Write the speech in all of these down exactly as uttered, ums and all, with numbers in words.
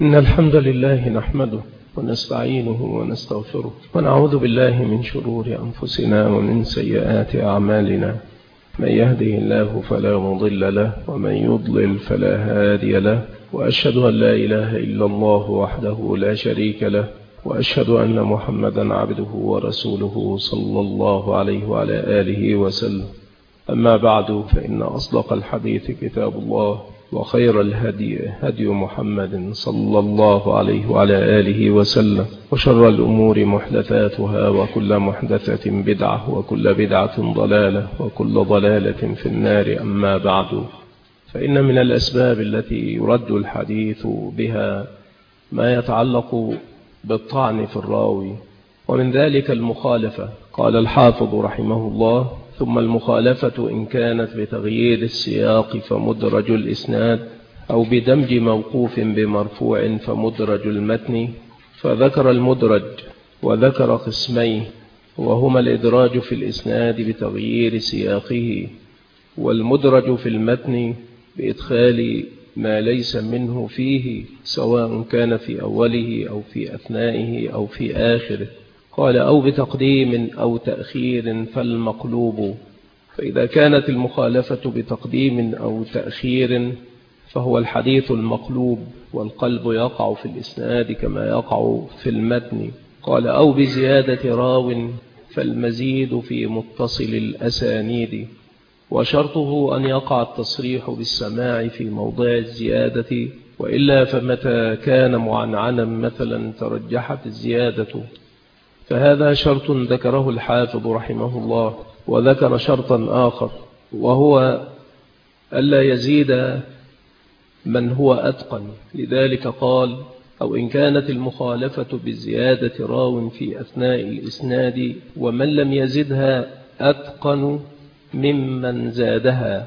إن الحمد لله نحمده ونستعينه ونستغفره ونعوذ بالله من شرور أنفسنا ومن سيئات أعمالنا. من يهده الله فلا مضل له ومن يضلل فلا هادي له، وأشهد أن لا إله إلا الله وحده لا شريك له، وأشهد أن محمدا عبده ورسوله صلى الله عليه وعلى آله وسلم. أما بعد، فإن أصدق الحديث كتاب الله، وخير الهدي هدي محمد صلى الله عليه وعلى آله وسلم، وشر الأمور محدثاتها، وكل محدثة بدعة، وكل بدعة ضلالة، وكل ضلالة في النار. أما بعد، فإن من الأسباب التي يرد الحديث بها ما يتعلق بالطعن في الراوي، ومن ذلك المخالفة. قال الحافظ رحمه الله: ثم المخالفة إن كانت بتغيير السياق فمدرج الإسناد، أو بدمج موقوف بمرفوع فمدرج المتن. فذكر المدرج وذكر قسميه، وهما الإدراج في الإسناد بتغيير سياقه، والمدرج في المتن بإدخال ما ليس منه فيه، سواء كان في أوله أو في أثنائه أو في آخره. قال: أو بتقديم أو تأخير فالمقلوب. فإذا كانت المخالفة بتقديم أو تأخير فهو الحديث المقلوب، والقلب يقع في الإسناد كما يقع في المتن. قال: أو بزيادة راو فالمزيد في متصل الأسانيد، وشرطه أن يقع التصريح بالسماع في موضع الزيادة، وإلا فمتى كان معنعنا مثلا ترجحت الزيادة. فهذا شرط ذكره الحافظ رحمه الله. وذكر شرطا آخر، وهو ألا يزيد من هو أتقن. لذلك قال: أو إن كانت المخالفة بالزيادة راو في أثناء الإسناد، ومن لم يزدها أتقن ممن زادها،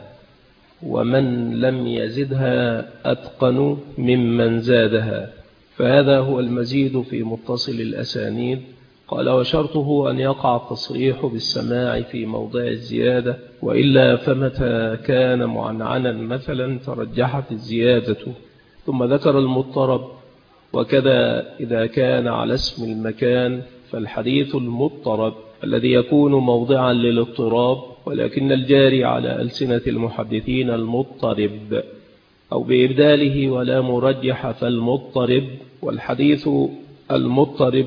ومن لم يزدها أتقن ممن زادها. فهذا هو المزيد في متصل الأسانيد. قال: وشرطه أن يقع التصريح بالسماع في موضع الزيادة، وإلا فمتى كان معنعنا مثلا ترجحت الزيادة. ثم ذكر المضطرب، وكذا إذا كان على اسم المكان فالحديث المضطرب الذي يكون موضعا للاضطراب، ولكن الجاري على ألسنة المحدثين المضطرب، أو بإبداله ولا مرجح فالمضطرب. والحديث المضطرب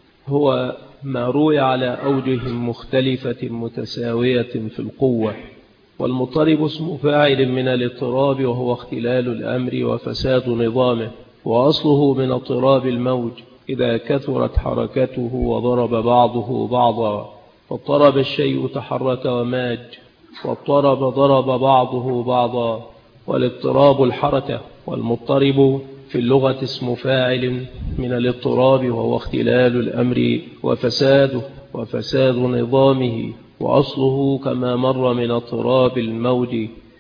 هو ما روي على أوجه مختلفة متساوية في القوة. والمضطرب اسم فاعل من الاضطراب، وهو اختلال الأمر وفساد نظامه، وأصله من اضطراب الموج إذا كثرت حركته وضرب بعضه بعضا. فاضطرب الشيء تحرك وماج، واضطرب ضرب بعضه بعضا، والاضطراب الحركة. والمضطرب في اللغة اسم فاعل من الاضطراب، وهو اختلال الأمر وفساده وفساد نظامه، وأصله كما مر من اضطراب الموج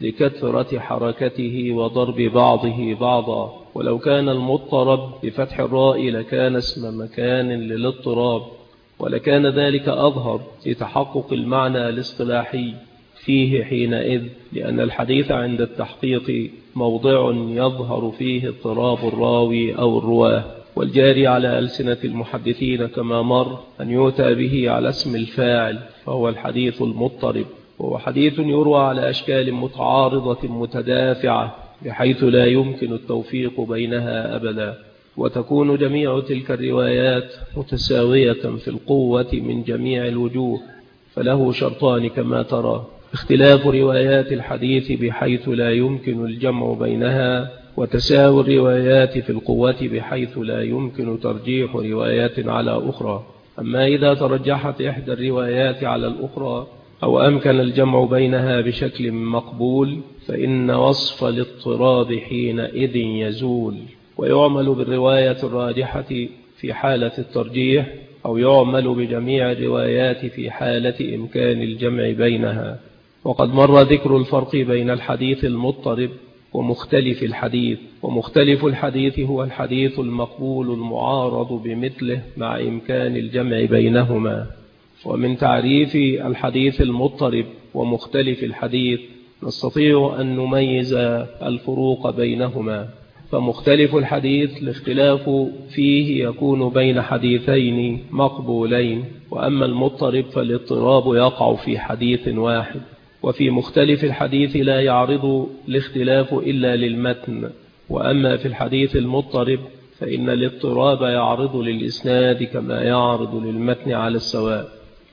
لكثرة حركته وضرب بعضه بعضا. ولو كان المضطرب بفتح الراء لكان اسم مكان للاضطراب، ولكان ذلك أظهر لتحقق المعنى الاصطلاحي فيه حينئذ، لأن الحديث عند التحقيق موضع يظهر فيه اضطراب الراوي أو الرواه. والجاري على ألسنة المحدثين كما مر أن يؤتى به على اسم الفاعل، فهو الحديث المضطرب. وهو حديث يروى على أشكال متعارضة متدافعة، بحيث لا يمكن التوفيق بينها أبدا، وتكون جميع تلك الروايات متساوية في القوة من جميع الوجوه. فله شرطان كما ترى: اختلاف روايات الحديث بحيث لا يمكن الجمع بينها، وتساوي الروايات في القوة بحيث لا يمكن ترجيح روايات على أخرى. أما إذا ترجحت إحدى الروايات على الأخرى، أو أمكن الجمع بينها بشكل مقبول، فإن وصف الاضطراب حينئذ يزول، ويعمل بالرواية الراجحة في حالة الترجيح، أو يعمل بجميع الروايات في حالة إمكان الجمع بينها. وقد مر ذكر الفرق بين الحديث المضطرب ومختلف الحديث. ومختلف الحديث هو الحديث المقبول المعارض بمثله مع إمكان الجمع بينهما. ومن تعريف الحديث المضطرب ومختلف الحديث نستطيع أن نميز الفروق بينهما. فمختلف الحديث الاختلاف فيه يكون بين حديثين مقبولين، وأما المضطرب فالاضطراب يقع في حديث واحد. وفي مختلف الحديث لا يعرض الاختلاف إلا للمتن، وأما في الحديث المضطرب فإن الاضطراب يعرض للإسناد كما يعرض للمتن على السواء.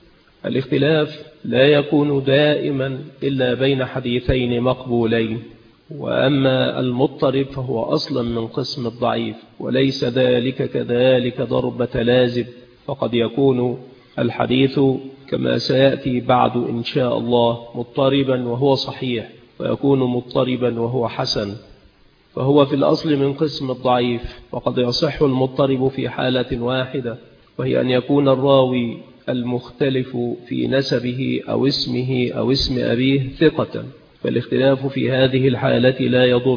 الاختلاف لا يكون دائما إلا بين حديثين مقبولين، وأما المضطرب فهو أصلا من قسم الضعيف، وليس ذلك كذلك ضربة لازم، فقد يكون الحديث كما سيأتي بعد إن شاء الله مضطربا وهو صحيح، ويكون مضطربا وهو حسن، فهو في الأصل من قسم الضعيف. وقد يصح المضطرب في حالة واحدة، وهي أن يكون الراوي المختلف في نسبه أو اسمه أو اسم أبيه ثقة، فالاختلاف في هذه الحالة لا يضر.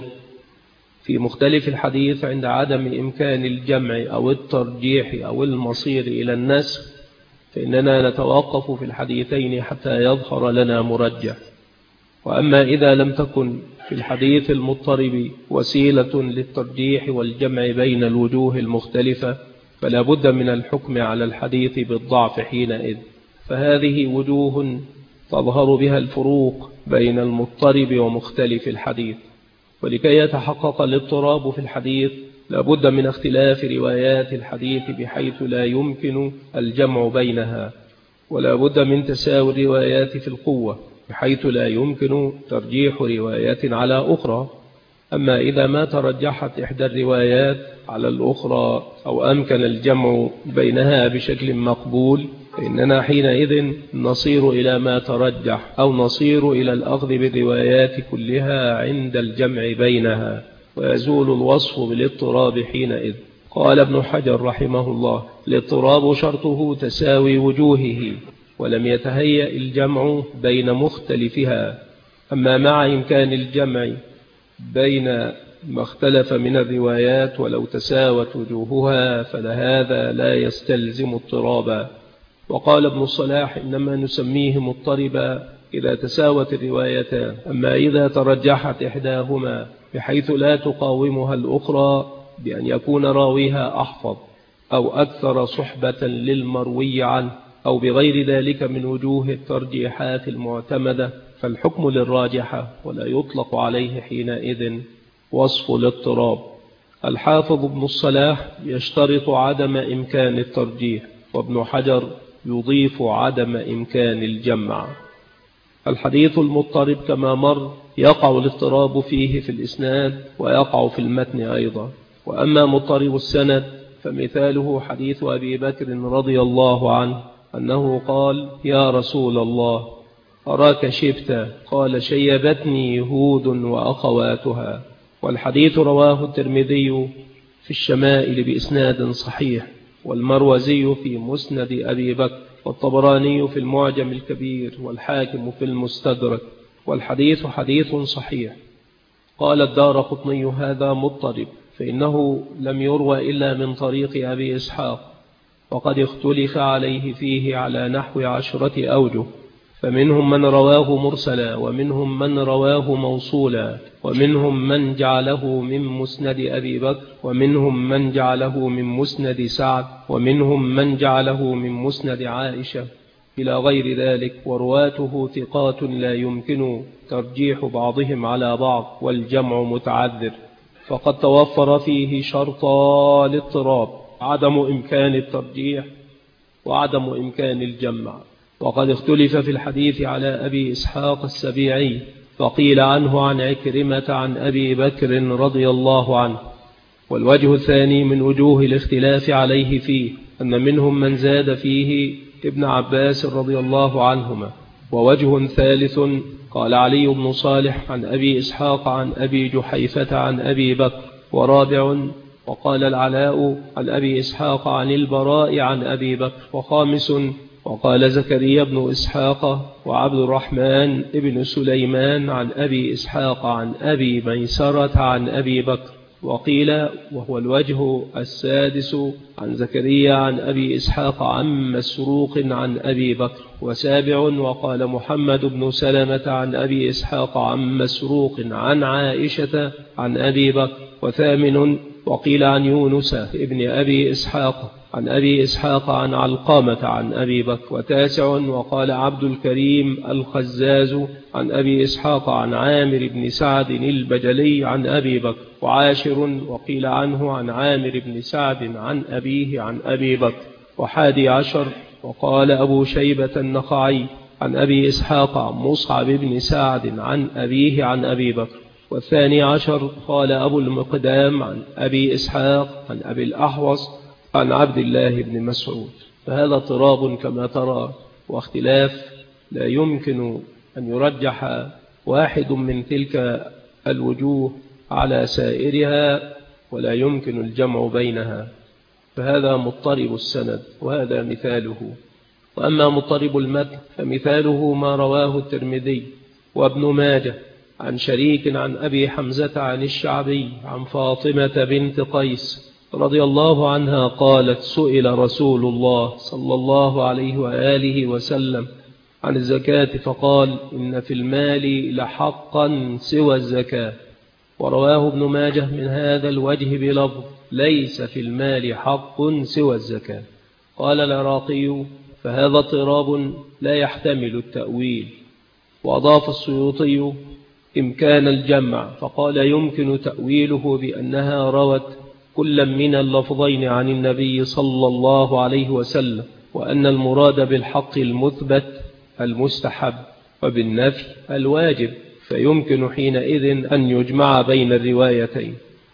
في مختلف الحديث عند عدم إمكان الجمع أو الترجيح أو المصير إلى النسخ، فإننا نتوقف في الحديثين حتى يظهر لنا مرجح. وأما إذا لم تكن في الحديث المضطرب وسيلة للترجيح والجمع بين الوجوه المختلفة، فلا بد من الحكم على الحديث بالضعف حينئذ. فهذه وجوه تظهر بها الفروق بين المضطرب ومختلف الحديث. ولكي يتحقق الاضطراب في الحديث لا بد من اختلاف روايات الحديث بحيث لا يمكن الجمع بينها، ولا بد من تساوي الروايات في القوة بحيث لا يمكن ترجيح روايات على أخرى. أما إذا ما ترجحت إحدى الروايات على الأخرى أو أمكن الجمع بينها بشكل مقبول، فإننا حينئذ نصير إلى ما ترجح، أو نصير إلى الأخذ بالروايات كلها عند الجمع بينها، ويزول الوصف بالاضطراب حينئذ. قال ابن حجر رحمه الله: الاضطراب شرطه تساوي وجوهه، ولم يتهيأ الجمع بين مختلفها. أما مع إمكان الجمع بين ما اختلف من الروايات ولو تساوت وجوهها فلهذا لا يستلزم اضطرابا. وقال ابن الصلاح: إنما نسميه مضطربا إذا تساوت الروايتان، أما إذا ترجحت إحداهما بحيث لا تقاومها الأخرى بأن يكون راويها أحفظ أو أكثر صحبة للمروي عنه أو بغير ذلك من وجوه الترجيحات المعتمدة، فالحكم للراجحة ولا يطلق عليه حينئذ وصف الاضطراب. الحافظ ابن الصلاح يشترط عدم إمكان الترجيح، وابن حجر يضيف عدم إمكان الجمع. الحديث المضطرب كما مر يقع الاضطراب فيه في الإسناد ويقع في المتن أيضا. وأما مضطرب السند فمثاله حديث أبي بكر رضي الله عنه أنه قال: يا رسول الله أراك شبت، قال: شيبتني هود وأخواتها. والحديث رواه الترمذي في الشمائل بإسناد صحيح، والمروزي في مسند أبي بكر، والطبراني في المعجم الكبير، والحاكم في المستدرك، والحديث حديث صحيح. قال الدارقطني: هذا مضطرب، فإنه لم يروى إلا من طريق أبي إسحاق، وقد اختلف عليه فيه على نحو عشرة أوجه، فمنهم من رواه مرسلا، ومنهم من رواه موصولا، ومنهم من جعله من مسند أبي بكر، ومنهم من جعله من مسند سعد، ومنهم من جعله من مسند عائشة إلى غير ذلك. ورواته ثقات لا يمكن ترجيح بعضهم على بعض، والجمع متعذر، فقد توفر فيه شرطا الاضطراب: عدم إمكان الترجيح وعدم إمكان الجمع. وقد اختلف في الحديث على أبي إسحاق السبيعي، فقيل عنه عن عكرمة عن أبي بكر رضي الله عنه. والوجه الثاني من وجوه الاختلاف عليه فيه أن منهم من زاد فيه ابن عباس رضي الله عنهما. ووجه ثالث قال علي بن صالح عن أبي إسحاق عن أبي جحيفة عن أبي بكر. ورابع وقال العلاء عن أبي إسحاق عن البراء عن أبي بكر. وخامس وقال زكريا بن إسحاق وعبد الرحمن ابن سليمان عن أبي إسحاق عن أبي ميسرة عن أبي بكر. وقيل وهو الوجه السادس عن زكريا عن أبي إسحاق عن مسروق عن أبي بكر. وسابع وقال محمد بن سلمة عن أبي إسحاق عن مسروق عن عائشة عن أبي بكر. وثامن وقيل عن يونس ابن أبي إسحاق عن أبي إسحاق عن علقامة عن أبي بكر. وتاسع وقال عبد الكريم الخزاز عن أبي إسحاق عن عامر بن سعد البجلي عن أبي بكر. وعاشر وقيل عنه عن عامر بن سعد عن أبيه عن أبي بكر. وحادي عشر وقال أبو شيبة النخعي عن أبي إسحاق عن مصعب بن سعد عن أبيه عن أبي بكر. والثاني عشر قال أبو المقدام عن أبي إسحاق عن أبي الأحوص عن عبد الله بن مسعود. فهذا اضطراب كما ترى واختلاف لا يمكن أن يرجح واحد من تلك الوجوه على سائرها، ولا يمكن الجمع بينها. فهذا مضطرب السند وهذا مثاله. وأما مضطرب المتن فمثاله ما رواه الترمذي وابن ماجه عن شريك عن أبي حمزة عن الشعبي عن فاطمة بنت قيس رضي الله عنها قالت: سئل رسول الله صلى الله عليه وآله وسلم عن الزكاة فقال: إن في المال لحقا سوى الزكاة. ورواه ابن ماجه من هذا الوجه بلفظ: ليس في المال حق سوى الزكاة. قال العراقي: فهذا اضطراب لا يحتمل التأويل. وأضاف السيوطي إمكان الجمع فقال: يمكن تأويله بأنها روت كل من اللفظين عن النبي صلى الله عليه وسلم، وأن المراد بالحق المثبت المستحب وبالنفي الواجب، فيمكن حينئذ أن يجمع بين الروايتين.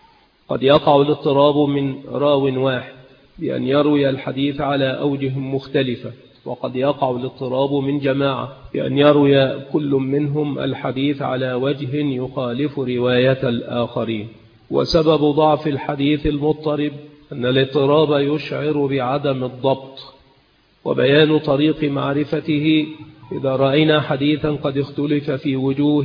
قد يقع الاضطراب من راو واحد بأن يروي الحديث على أوجه مختلفة، وقد يقع الاضطراب من جماعة بأن يروي كل منهم الحديث على وجه يخالف رواية الآخرين. وسبب ضعف الحديث المضطرب أن الاضطراب يشعر بعدم الضبط. وبيان طريق معرفته: إذا رأينا حديثا قد اختلف في وجوه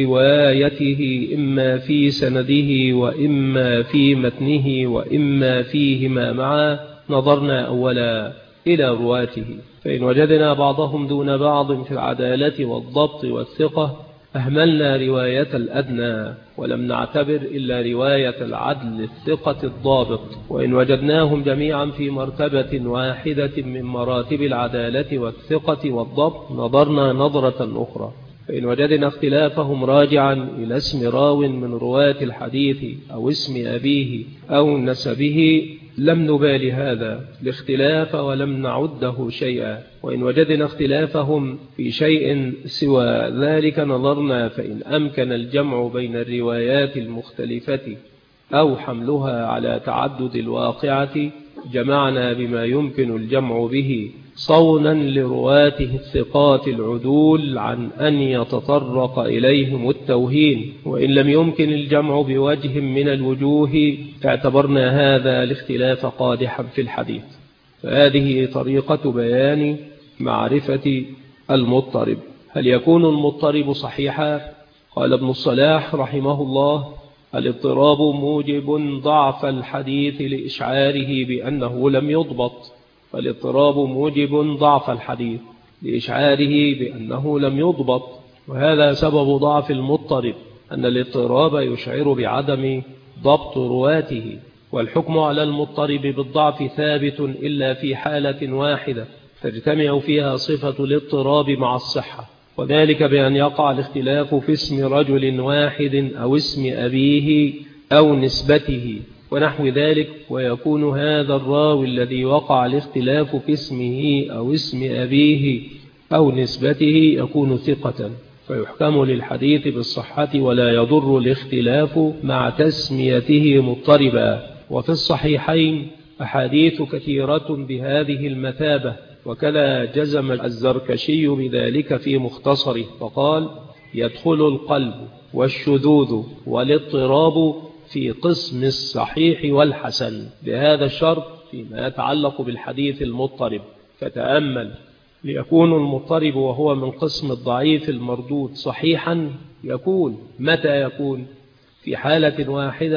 روايته إما في سنده وإما في متنه وإما فيهما معا، نظرنا أولا إلى رواته، فإن وجدنا بعضهم دون بعض في العدالة والضبط والثقة أهملنا رواية الأدنى ولم نعتبر إلا رواية العدل الثقة الضابط. وإن وجدناهم جميعا في مرتبة واحدة من مراتب العدالة والثقة والضبط نظرنا نظرة أخرى، فإن وجدنا اختلافهم راجعا إلى اسم راو من رواة الحديث أو اسم أبيه أو نسبه لم نبال هذا الاختلاف ولم نعده شيئا. وإن وجدنا اختلافهم في شيء سوى ذلك نظرنا، فإن أمكن الجمع بين الروايات المختلفة أو حملها على تعدد الواقعة جمعنا بما يمكن الجمع به صونا لرواته الثقات العدول عن أن يتطرق إليهم التوهين. وإن لم يمكن الجمع بوجه من الوجوه اعتبرنا هذا الاختلاف قادحا في الحديث. فهذه طريقة بيان معرفة المضطرب. هل يكون المضطرب صحيحا؟ قال ابن الصلاح رحمه الله: الاضطراب موجب ضعف الحديث لإشعاره بأنه لم يضبط. فالاضطراب موجب ضعف الحديث لإشعاره بأنه لم يضبط، وهذا سبب ضعف المضطرب، أن الاضطراب يشعر بعدم ضبط رواته. والحكم على المضطرب بالضعف ثابت إلا في حالة واحدة تجتمع فيها صفة الاضطراب مع الصحة، وذلك بأن يقع الاختلاف في اسم رجل واحد أو اسم أبيه أو نسبته ونحو ذلك، ويكون هذا الراوي الذي وقع الاختلاف في اسمه أو اسم أبيه أو نسبته يكون ثقة، فيحكم للحديث بالصحة ولا يضر الاختلاف مع تسميته مضطربا. وفي الصحيحين أحاديث كثيرة بهذه المثابة، وكذا جزم الزركشي بذلك في مختصره فقال: يدخل القلب والشذوذ والاضطراب في قسم الصحيح والحسن، بهذا الشرط فيما يتعلق بالحديث المضطرب. فتأمل: ليكون المضطرب وهو من قسم الضعيف المردود صحيحا، يكون متى يكون؟ في حالة واحدة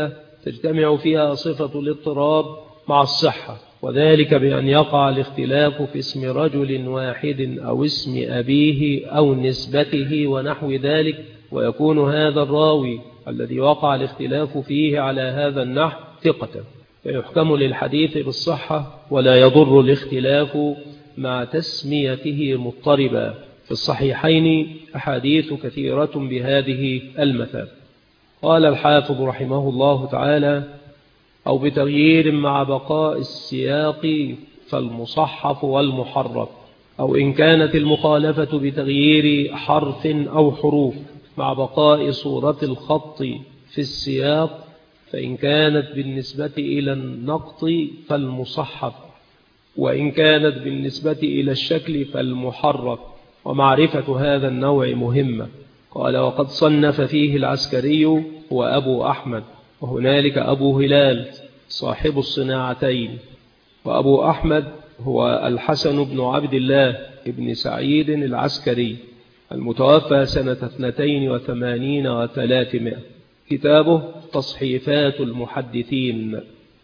تجتمع فيها صفة الاضطراب مع الصحة، وذلك بأن يقع الاختلاف في اسم رجل واحد أو اسم أبيه أو نسبته ونحو ذلك، ويكون هذا الراوي الذي وقع الاختلاف فيه على هذا النحو ثقة، فيحكم للحديث بالصحة، ولا يضر الاختلاف مع تسميته مضطربا. في الصحيحين أحاديث كثيرة بهذه المثال. قال الحافظ رحمه الله تعالى: أو بتغيير مع بقاء السياق فالمصحف والمحرف، أو إن كانت المخالفة بتغيير حرف أو حروف مع بقاء صورة الخط في السياق، فإن كانت بالنسبة إلى النقط فالمصحف، وإن كانت بالنسبة إلى الشكل فالمحرف. ومعرفة هذا النوع مهمة. قال: وقد صنف فيه العسكري هو أبو أحمد، وهنالك أبو هلال صاحب الصناعتين، وأبو أحمد هو الحسن بن عبد الله بن سعيد العسكري المتوفى سنة اثنتين وثمانين وثلاثمائة. كتابه تصحيفات المحدثين.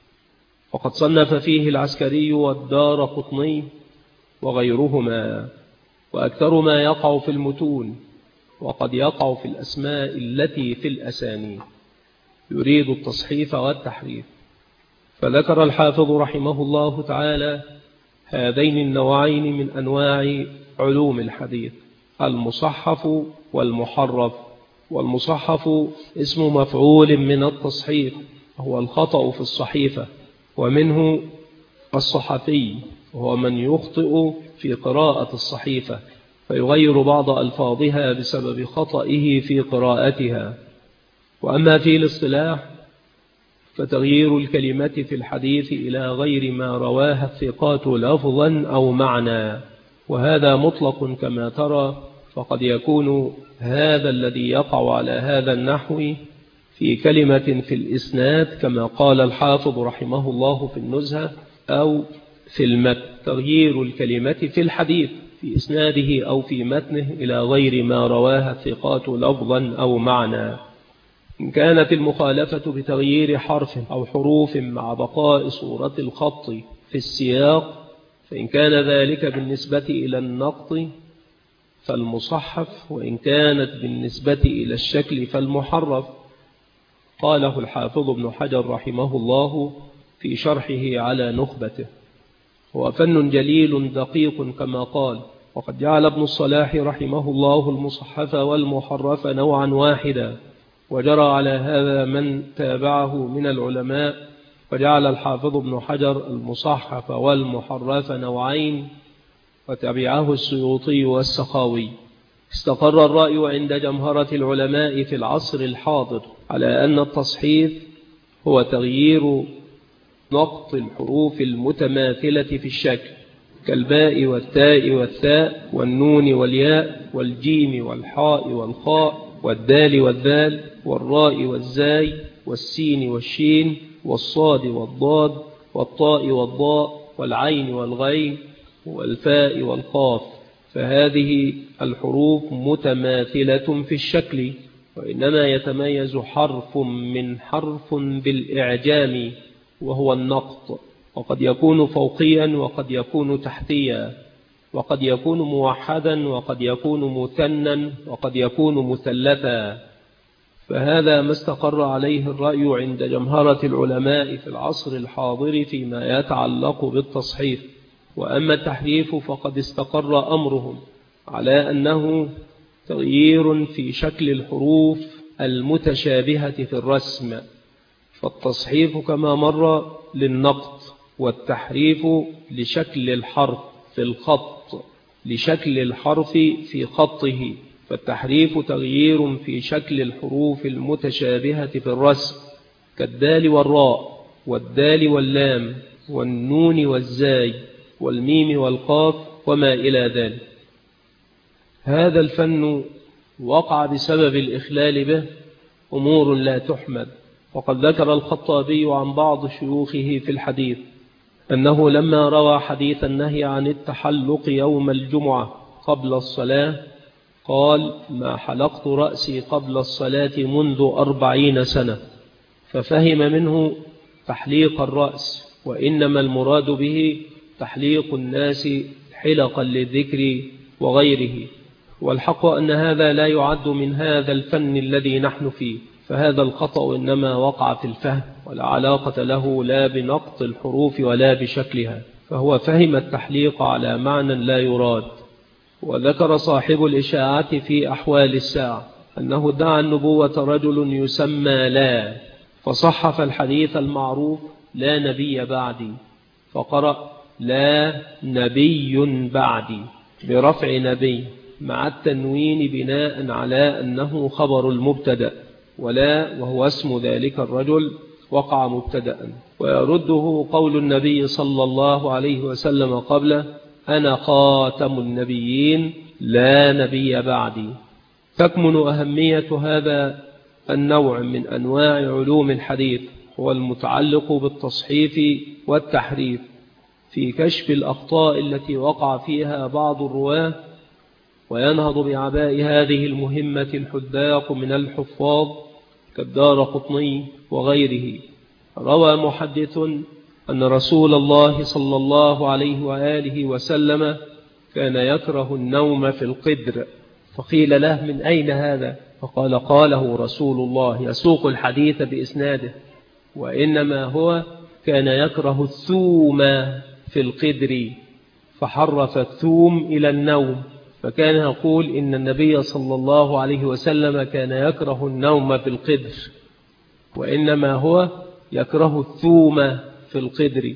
وقد صنف فيه العسكري والدارقطني وغيرهما، وأكثر ما يقع في المتون، وقد يقع في الأسماء التي في الأسانيد، يريد التصحيف والتحريف. فذكر الحافظ رحمه الله تعالى هذين النوعين من أنواع علوم الحديث: المصحف والمحرف. والمصحف اسم مفعول من التصحيف، هو الخطأ في الصحيفة، ومنه الصحفي هو من يخطئ في قراءة الصحيفة فيغير بعض ألفاظها بسبب خطئه في قراءتها. وأما في الاصطلاح فتغيير الكلمة في الحديث إلى غير ما رواها الثقات لفظا أو معنى، وهذا مطلق كما ترى، فقد يكون هذا الذي يقع على هذا النحو في كلمة في الإسناد كما قال الحافظ رحمه الله في النزهة، أو في المتن. تغيير الكلمة في الحديث في إسناده أو في متنه إلى غير ما رواها الثقات لفظا أو معنى. إن كانت المخالفة بتغيير حرف أو حروف مع بقاء صورة الخط في السياق، فإن كان ذلك بالنسبة إلى النقط فالمصحف، وإن كانت بالنسبة إلى الشكل فالمحرف. قاله الحافظ ابن حجر رحمه الله في شرحه على نخبته: هو فن جليل دقيق كما قال. وقد جعل ابن الصلاح رحمه الله المصحف والمحرف نوعا واحدا، وجرى على هذا من تابعه من العلماء، وجعل الحافظ ابن حجر المصحف والمحرف نوعين، وتبعه السيوطي والسخاوي. استقر الرأي عند جمهرة العلماء في العصر الحاضر على أن التصحيف هو تغيير نقط الحروف المتماثلة في الشكل، كالباء والتاء والثاء والنون والياء والجيم والحاء والخاء والدال والذال والراء والزاي والسين والشين والصاد والضاد والطاء والضاء والعين والغين والفاء والقاف. فهذه الحروف متماثلة في الشكل، وإنما يتميز حرف من حرف بالإعجام وهو النقط، وقد يكون فوقيا وقد يكون تحتيا، وقد يكون موحدا وقد يكون مثنى وقد يكون مثلثا. فهذا ما استقر عليه الرأي عند جمهرة العلماء في العصر الحاضر فيما يتعلق بالتصحيف. وأما التحريف فقد استقر أمرهم على أنه تغيير في شكل الحروف المتشابهة في الرسم، فالتصحيف كما مر للنقط، والتحريف لشكل الحرف في الخط، لشكل الحرف في خطه. فالتحريف تغيير في شكل الحروف المتشابهة في الرسم، كالدال والراء والدال واللام والنون والزاي والميم والقاف وما إلى ذلك. هذا الفن وقع بسبب الإخلال به أمور لا تحمد. وقد ذكر الخطابي عن بعض شيوخه في الحديث أنه لما روى حديث النهي عن التحلق يوم الجمعة قبل الصلاة قال: ما حلقت رأسي قبل الصلاة منذ أربعين سنة، ففهم منه تحليق الرأس، وإنما المراد به تحليق الناس حلقا للذكر وغيره. والحق أن هذا لا يعد من هذا الفن الذي نحن فيه، فهذا الخطأ إنما وقع في الفهم، ولا علاقة له لا بنقط الحروف ولا بشكلها، فهو فهم التحليق على معنى لا يراد. وذكر صاحب الإشاعة في أحوال الساعة أنه ادعى النبوة رجل يسمى لا، فصحف الحديث المعروف لا نبي بعدي، فقرأ لا نبي بعدي برفع نبي مع التنوين بناء على أنه خبر المبتدأ، ولا وهو اسم ذلك الرجل وقع مبتدأ. ويرده قول النبي صلى الله عليه وسلم قبله أنا خاتم النبيين لا نبي بعدي. تكمن أهمية هذا النوع من أنواع علوم الحديث هو المتعلق بالتصحيف والتحريف في كشف الأخطاء التي وقع فيها بعض الرواة، وينهض بعباء هذه المهمة الحذاق من الحفاظ كالدارقطني وغيره. روى محدث أن رسول الله صلى الله عليه وآله وسلم كان يكره النوم في القدر، فقيل له من أين هذا؟ فقال قاله رسول الله يسوق الحديث بإسناده، وإنما هو كان يكره الثوم في القدر، فحرف الثوم إلى النوم، فكان يقول إن النبي صلى الله عليه وسلم كان يكره النوم في القدر، وإنما هو يكره الثوم في القدر.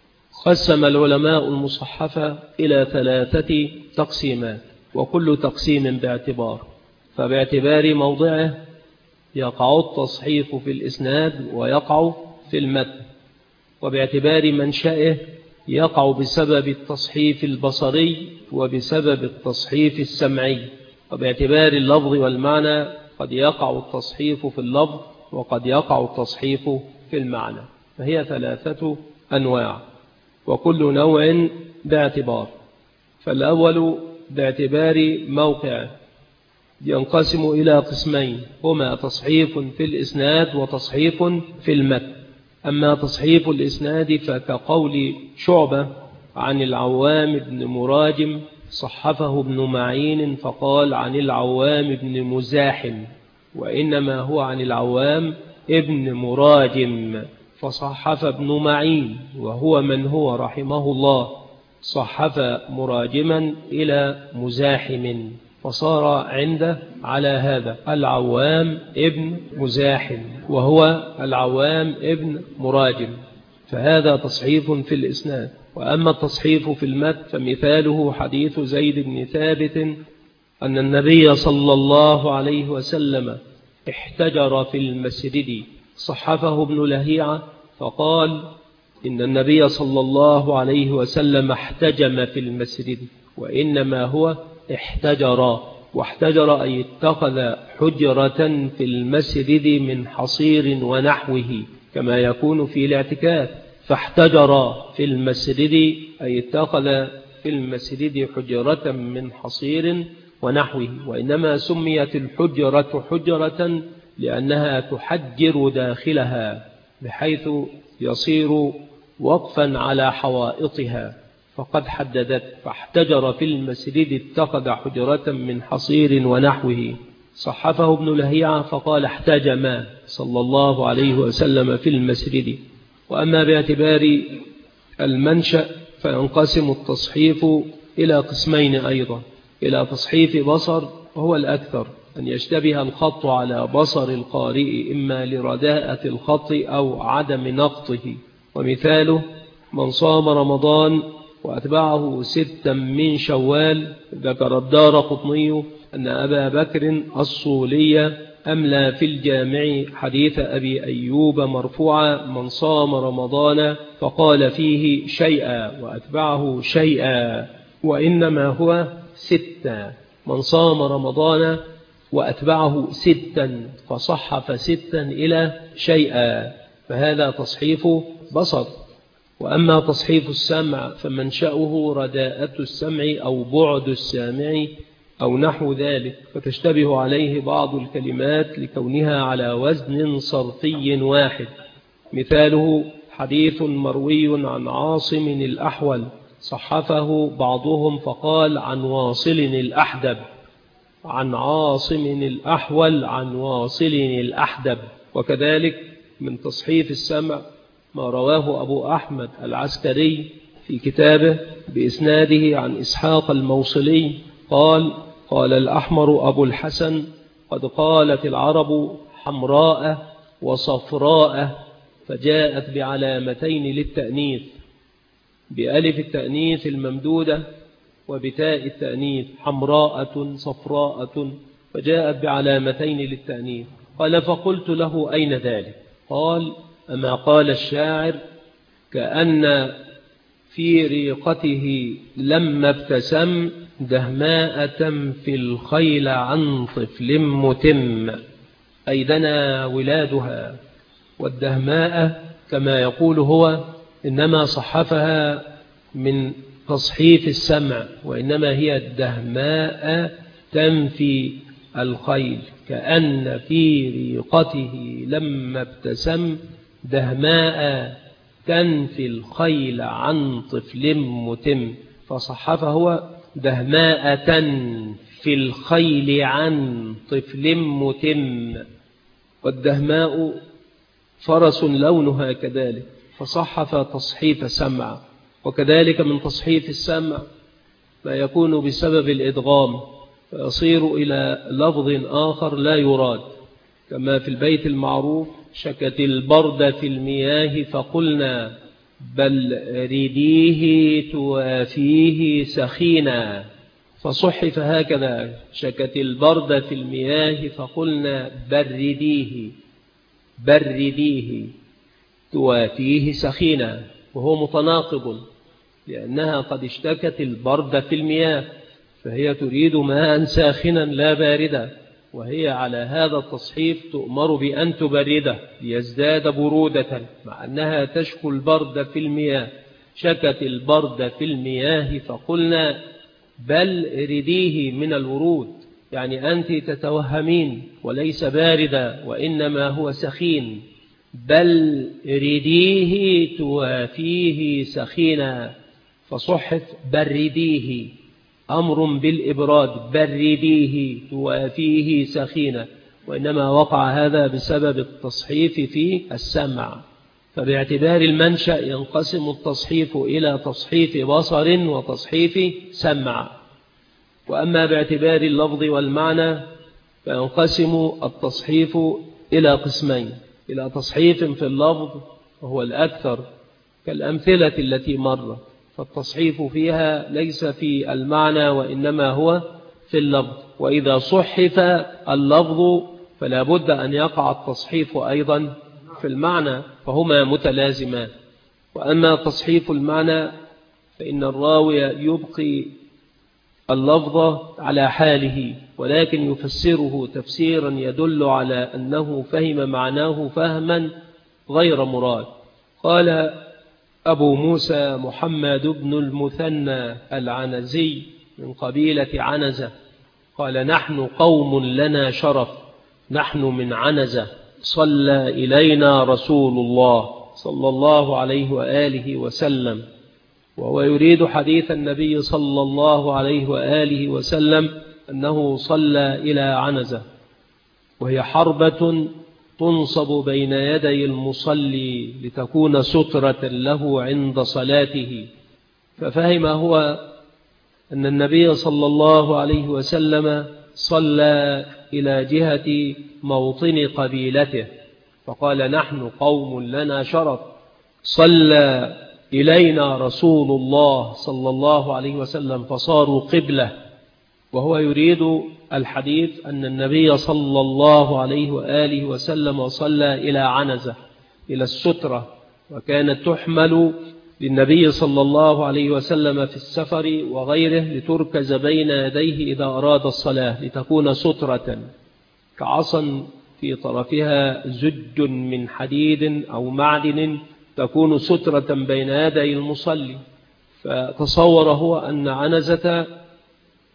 قسم العلماء المصحفة إلى ثلاثة تقسيمات، وكل تقسيم باعتبار، فباعتبار موضعه يقع التصحيف في الإسناد ويقع في المتن، وباعتبار منشأه يقع بسبب التصحيف البصري وبسبب التصحيف السمعي، وباعتبار اللفظ والمعنى قد يقع التصحيف في اللفظ وقد يقع التصحيف في المعنى، فهي ثلاثة أنواع وكل نوع باعتبار. فالأول باعتبار موقعه ينقسم إلى قسمين، هما تصحيف في الإسناد وتصحيف في المتن. أما تصحيف الإسناد فكقول شعبة عن العوام بن مراجم صحفه ابن معين فقال عن العوام بن مزاحم، وإنما هو عن العوام ابن مراجم فصحف ابن معين، وهو من هو رحمه الله صحف مراجما إلى مزاحم، فصار عنده على هذا العوام ابن مزاحم وهو العوام ابن مراجم، فهذا تصحيف في الإسناد. وأما التصحيف في المتن فمثاله حديث زيد بن ثابت أن النبي صلى الله عليه وسلم احتجر في المسجد، صحفه ابن لهيعة فقال إن النبي صلى الله عليه وسلم احتجم في المسجد، وإنما هو احتجر، واحتجر أي اتخذ حجرة في المسجد من حصير ونحوه كما يكون في الاعتكاف، فاحتجر في المسجد أي اتخذ في المسجد حجرة من حصير ونحوه. وإنما سميت الحجرة حجرة لأنها تحجر داخلها بحيث يصير وقفا على حوائطها، فقد حددت فاحتجر في المسجد اتخذ حجرة من حصير ونحوه. صحفه ابن لهيعة فقال احتجم صلى الله عليه وسلم في المسجد. وأما باعتبار المنشأ فينقسم التصحيف إلى قسمين أيضا، إلى تصحيف بصر وهو الأكثر، أن يشتبه الخط على بصر القارئ إما لرداءة الخط أو عدم نقطه، ومثاله من صام رمضان وأتبعه ستا من شوال. ذكر الدارقطني أن أبا بكر الصولي أملى في الجامع حديث أبي أيوب مرفوعا من صام رمضان فقال فيه شيئا وأتبعه شيئا، وإنما هو ستا، من صام رمضان وأتبعه ستا فصحف ستا إلى شيئا، فهذا تصحيف بصر. وأما تصحيف السمع فمنشأه رداءة السمع أو بعد السامع أو نحو ذلك، فتشتبه عليه بعض الكلمات لكونها على وزن صرفي واحد. مثاله حديث مروي عن عاصم الأحول صحفه بعضهم فقال عن واصل الأحدب، عن عاصم الأحول عن واصل الأحدب. وكذلك من تصحيف السمع ما رواه أبو أحمد العسكري في كتابه بإسناده عن إسحاق الموصلي قال: قال الأحمر أبو الحسن: قد قالت العرب حمراء وصفراء، فجاءت بعلامتين للتأنيث، بألف التأنيث الممدودة وبتاء التأنيث، حمراءة صفراءة، فجاءت بعلامتين للتأنيث. قال: فقلت له: أين ذلك؟ قال: أما قال الشاعر: كأن في ريقته لما ابتسم دهماء تنفي الخيل عن طفل متم، أي دنا ولادها. والدهماء كما يقول هو إنما صحفها من تصحيف السمع، وإنما هي الدهماء تنفي الخيل، كأن في ريقته لما ابتسم دهماء تنفي الخيل عن طفل متم، فصحفه هو دهماء تنفي الخيل عن طفل متم. والدهماء فرس لونها كذلك، فصحف تصحيف سمع. وكذلك من تصحيف السمع ما يكون بسبب الإدغام فيصير إلى لفظ آخر لا يراد، كما في البيت المعروف: شكت البرد في المياه فقلنا بل رديه توافيه سخينا، فصحف هكذا: شكت البرد في المياه فقلنا برديه برديه توافيه سخينا، وهو متناقض لأنها قد اشتكت البرد في المياه، فهي تريد ماء ساخنا لا باردا، وهي على هذا التصحيف تؤمر بأن تبرده ليزداد برودة، مع أنها تشكو البرد في المياه. شكت البرد في المياه فقلنا بل رديه من الورود، يعني أنت تتوهمين وليس باردا وإنما هو سخين، بل رديه توافيه سخينا، فصحف برديه، أمر بالإبراد، برديه توافيه سخينا، وإنما وقع هذا بسبب التصحيف في السمع. فباعتبار المنشأ ينقسم التصحيف إلى تصحيف بصر وتصحيف سمع. وأما باعتبار اللفظ والمعنى فينقسم التصحيف إلى قسمين: إلى تصحيف في اللفظ وهو الأكثر كالأمثلة التي مرت، فالتصحيف فيها ليس في المعنى وإنما هو في اللفظ، وإذا صحف اللفظ فلا بد أن يقع التصحيف أيضا في المعنى، فهما متلازمان. وأما تصحيف المعنى فإن الراوي يبقي اللفظ على حاله، ولكن يفسره تفسيرا يدل على أنه فهم معناه فهما غير مراد. قال أبو موسى محمد بن المثنى العنزي من قبيلة عنزة قال: نحن قوم لنا شرف، نحن من عنزة، صلى إلينا رسول الله صلى الله عليه وآله وسلم. وهو يريد حديث النبي صلى الله عليه وآله وسلم أنه صلى إلى عنزة، وهي حربة تنصب بين يدي المصلي لتكون سترة له عند صلاته. ففهم هو أن النبي صلى الله عليه وسلم صلى إلى جهة موطن قبيلته، فقال: نحن قوم لنا شرف، صلى إلينا رسول الله صلى الله عليه وسلم، فصاروا قبلة. وهو يريد الحديث أن النبي صلى الله عليه وآله وسلم صلى إلى عنزة، إلى السترة، وكانت تحمل للنبي صلى الله عليه وسلم في السفر وغيره لتركز بين يديه إذا أراد الصلاة، لتكون سترة كعصا في طرفها زج من حديد أو معدن، تكون سترة بين يدي المصلي. فتصور هو أن عنزة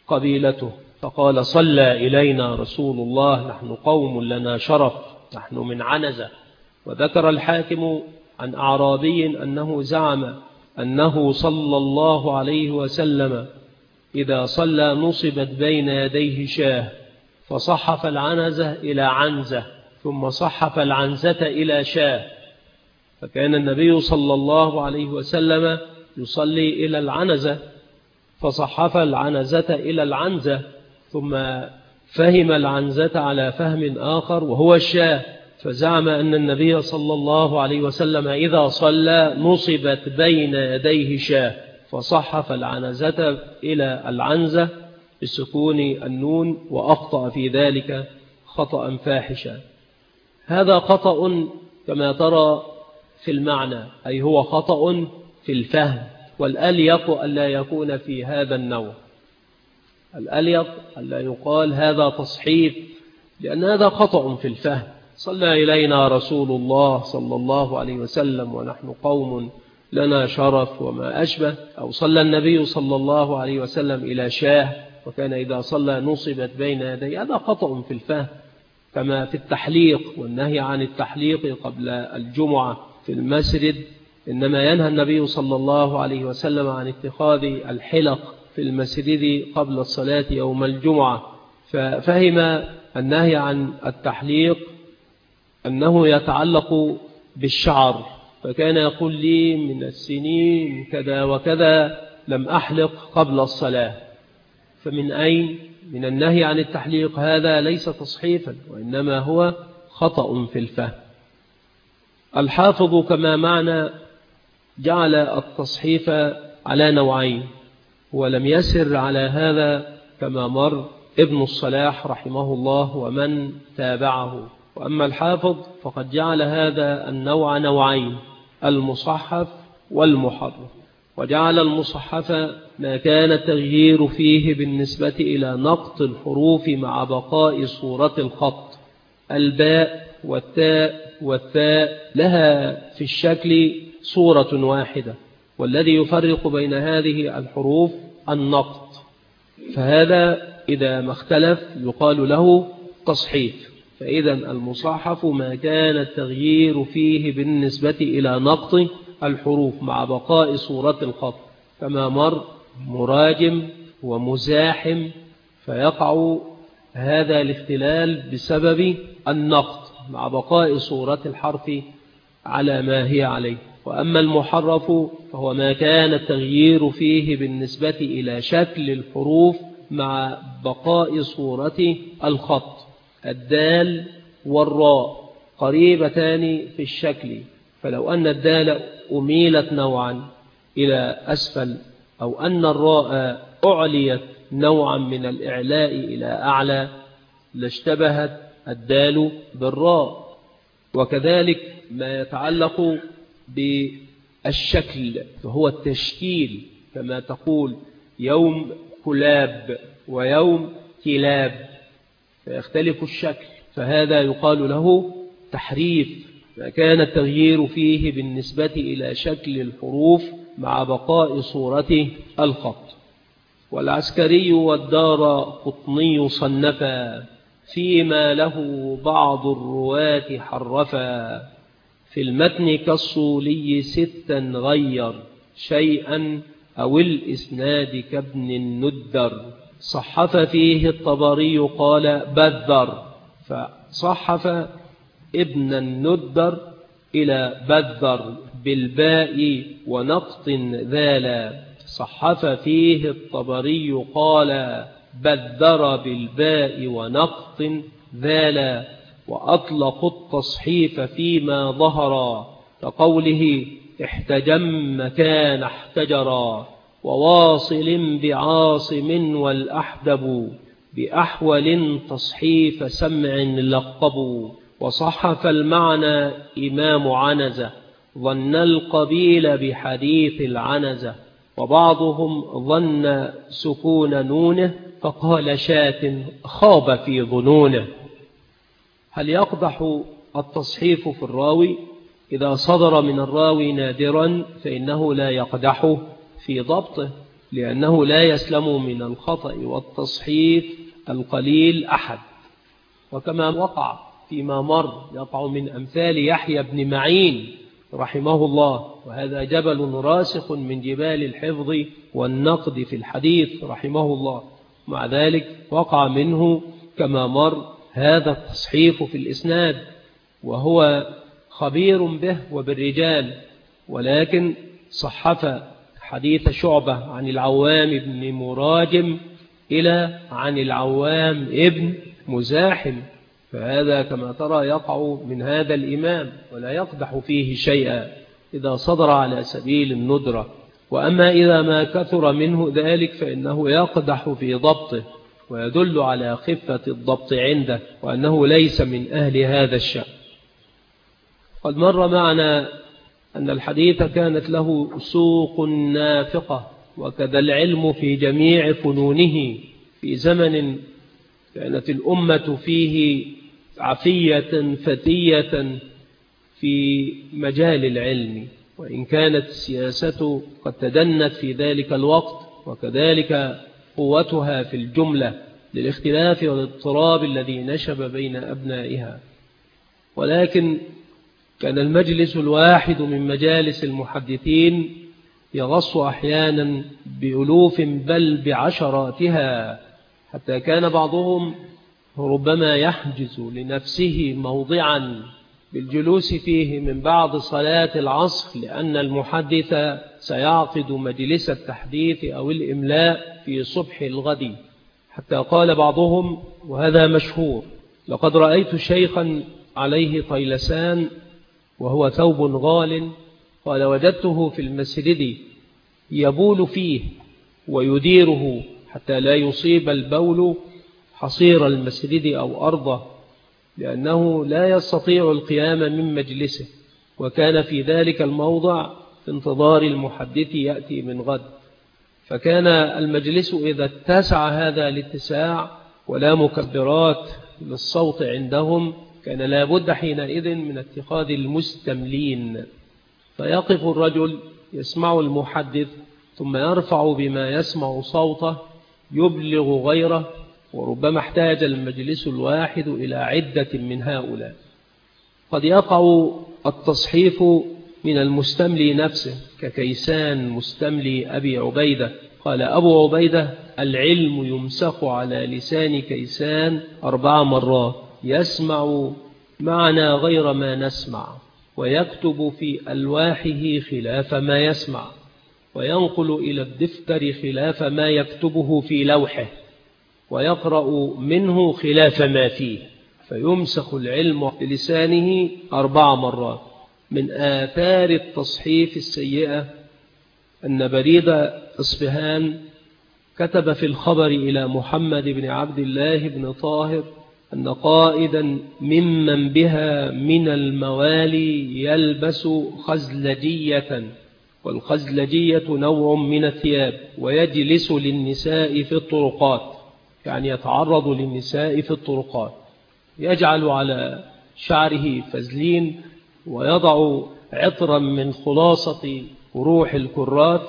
قبيلته، فقال صلى إلينا رسول الله نحن قوم لنا شرف، نحن من عنزة. وذكر الحاكم عن أعرابي أنه زعم أنه صلى الله عليه وسلم إذا صلى نصبت بين يديه شاه، فصحف العنزة إلى عنزة، ثم صحف العنزة إلى شاه، فكان النبي صلى الله عليه وسلم يصلي إلى العنزة، فصحف العنزة إلى العنزة، ثم فهم العنزة على فهم آخر وهو الشاه، فزعم أن النبي صلى الله عليه وسلم إذا صلى نصبت بين يديه شاه، فصحف العنزة إلى العنزة بسكون النون، وأخطأ في ذلك خطأ فاحشا. هذا خطأ كما ترى في المعنى، أي هو خطأ في الفهم، والأليق ألا يكون في هذا النوع، الأليق ألا يقال هذا تصحيف، لأن هذا خطأ في الفهم. صلى إلينا رسول الله صلى الله عليه وسلم ونحن قوم لنا شرف وما أشبه، أو صلى النبي صلى الله عليه وسلم إلى شاه، وكان إذا صلى نصبت بين يديه، هذا خطأ في الفهم. كما في التحليق والنهي عن التحليق قبل الجمعة في المسجد، إنما ينهى النبي صلى الله عليه وسلم عن اتخاذ الحلق في المسجد قبل الصلاة يوم الجمعة، ففهم النهي عن التحليق أنه يتعلق بالشعر، فكان يقول لي من السنين كذا وكذا لم أحلق قبل الصلاة. فمن أين؟ من النهي عن التحليق. هذا ليس تصحيفا، وإنما هو خطأ في الفهم. الحافظ كما معنى جعل التصحيف على نوعين، ولم يسر على هذا كما مر ابن الصلاح رحمه الله ومن تابعه. وأما الحافظ فقد جعل هذا النوع نوعين، المصحف والمحرف، وجعل المصحف ما كان التغيير فيه بالنسبة إلى نقط الحروف مع بقاء صورة الخط. الباء والتاء والثاء لها في الشكل صورة واحدة، والذي يفرق بين هذه الحروف النقط، فهذا إذا ما اختلف يقال له تصحيف. فإذا المصحف ما كان التغيير فيه بالنسبة إلى نقط الحروف مع بقاء صورة الخط، كما مر مراجم ومزاحم، فيقع هذا الاختلال بسبب النقط مع بقاء صورة الحرف على ما هي عليه. وأما المحرف فهو ما كان التغيير فيه بالنسبة إلى شكل الحروف مع بقاء صورة الخط. الدال والراء قريبتان في الشكل، فلو أن الدال أميلت نوعا إلى أسفل، أو أن الراء أعليت نوعا من الإعلاء إلى أعلى، لاشتبهت الدال بالراء. وكذلك ما يتعلق بالشكل فهو التشكيل، كما تقول يوم كلاب ويوم كلاب، فيختلف الشكل، فهذا يقال له تحريف، ما كان التغيير فيه بالنسبة إلى شكل الحروف مع بقاء صورة الخط. والعسكري والدار قطني صنفا فيما له بعض الرواة حرفا، في المتن كالصولي ستا غير شيئا أو الإسناد كابن الندر. صحف فيه الطبري قال بذر، فصحف ابن الندر إلى بذر بالباء ونقط ذالا. صحف فيه الطبري قال بذر بالباء ونقط ذالا. وأطلقوا التصحيف فيما ظهر كقوله احتجم مكان احتجرا، وواصل بعاصم والأحدب بأحول تصحيف سمع لقبوا. وصحف المعنى إمام عنزة ظن القبيل بحديث العنزة، وبعضهم ظن سكون نونه فقال شاة خاب في ظنونه. هل يقدح التصحيف في الراوي؟ إذا صدر من الراوي نادرا فإنه لا يقدح في ضبطه، لأنه لا يسلم من الخطأ والتصحيف القليل أحد. وكما وقع فيما مر يقع من أمثال يحيى بن معين رحمه الله، وهذا جبل راسخ من جبال الحفظ والنقد في الحديث رحمه الله، مع ذلك وقع منه كما مر هذا التصحيف في الإسناد، وهو خبير به وبالرجال، ولكن صحف حديث شعبة عن العوام بن مراجم إلى عن العوام ابن مزاحم، فهذا كما ترى يقع من هذا الإمام ولا يقدح فيه شيئا إذا صدر على سبيل الندرة. وأما إذا ما كثر منه ذلك فإنه يقدح في ضبطه ويدل على خفة الضبط عنده وأنه ليس من أهل هذا الشأن. قد مر معنا أن الحديث كانت له سوق نافقة، وكذا العلم في جميع فنونه في زمن كانت الأمة فيه عفية فتية في مجال العلم، وإن كانت السياسة قد تدنت في ذلك الوقت، وكذلك قوتها في الجملة للاختلاف والاضطراب الذي نشب بين أبنائها. ولكن كان المجلس الواحد من مجالس المحدثين يغص أحيانا بألوف بل بعشراتها، حتى كان بعضهم ربما يحجز لنفسه موضعا بالجلوس فيه من بعد صلاة العصر، لأن المحدث سيعقد مجلس التحديث أو الإملاء في صبح الغد. حتى قال بعضهم وهذا مشهور: لقد رأيت شيخا عليه طيلسان وهو ثوب غال، قال وجدته في المسجد يبول فيه ويديره حتى لا يصيب البول حصير المسجد أو أرضه، لأنه لا يستطيع القيام من مجلسه، وكان في ذلك الموضع في انتظار المحدث يأتي من غد. فكان المجلس إذا اتسع هذا الاتساع ولا مكبرات للصوت عندهم كان لا بد حينئذ من اتخاذ المستملين، فيقف الرجل يسمع المحدث ثم يرفع بما يسمع صوته يبلغ غيره، وربما احتاج المجلس الواحد إلى عدة من هؤلاء. قد يقع التصحيف من المستملي نفسه ككيسان مستملي أبي عبيدة، قال أبو عبيدة: العلم يمسخ على لسان كيسان أربع مرات، يسمع معنا غير ما نسمع، ويكتب في ألواحه خلاف ما يسمع، وينقل إلى الدفتر خلاف ما يكتبه في لوحه، ويقرأ منه خلاف ما فيه، فيمسخ العلم بلسانه أربع مرات. من آثار التصحيف السيئة أن بريد إصفهان كتب في الخبر إلى محمد بن عبد الله بن طاهر أن قائدا ممن بها من الموالي يلبس خزلجية، والخزلجية نوع من الثياب، ويجلس للنساء في الطرقات، يعني يتعرض للنساء في الطرقات، يجعل على شعره فزلين، ويضع عطرا من خلاصة روح الكراث،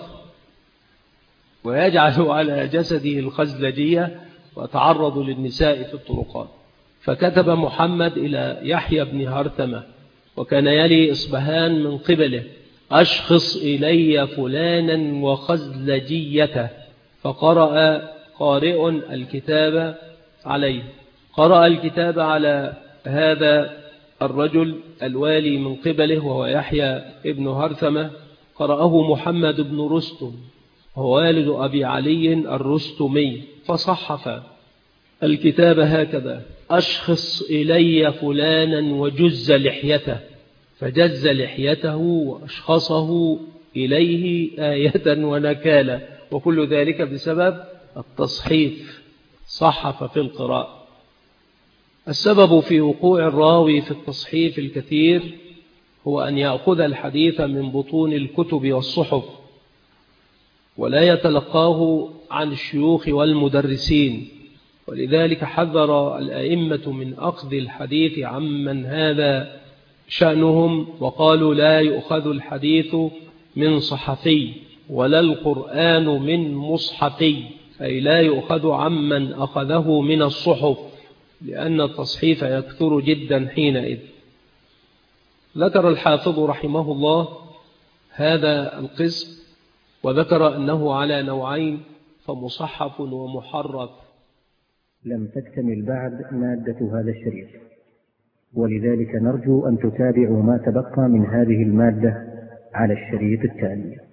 ويجعل على جسده الخزلجية، ويتعرض للنساء في الطرقات. فكتب محمد إلى يحيى بن هرثمة، وكان يلي إصبهان من قبله: أشخص إلي فلانا وخزلجيته. فقرأ قارئ الكتاب عليه، قرأ الكتاب على هذا الرجل الوالي من قبله وهو يحيى ابن هرثمة، قرأه محمد بن رستم هو والد أبي علي الرستمي، فصحف الكتاب هكذا: أشخص إلي فلانا وجز لحيته، فجز لحيته وأشخصه إليه آية ونكالا، وكل ذلك بسبب التصحيف، صحف في القراءة. السبب في وقوع الراوي في التصحيف الكثير هو أن يأخذ الحديث من بطون الكتب والصحف، ولا يتلقاه عن الشيوخ والمدرسين، ولذلك حذر الأئمة من أخذ الحديث عمن هذا شأنهم، وقالوا لا يؤخذ الحديث من صحفي، ولا القرآن من مصحفي، أي لا يؤخذ عمن أخذه من الصحف، لأن التصحيف يكثر جدا حينئذ. ذكر الحافظ رحمه الله هذا القسم، وذكر أنه على نوعين، فمصحف ومحرف. لم تكتمل بعد مادة هذا الشريط، ولذلك نرجو أن تتابعوا ما تبقى من هذه المادة على الشريط التالي.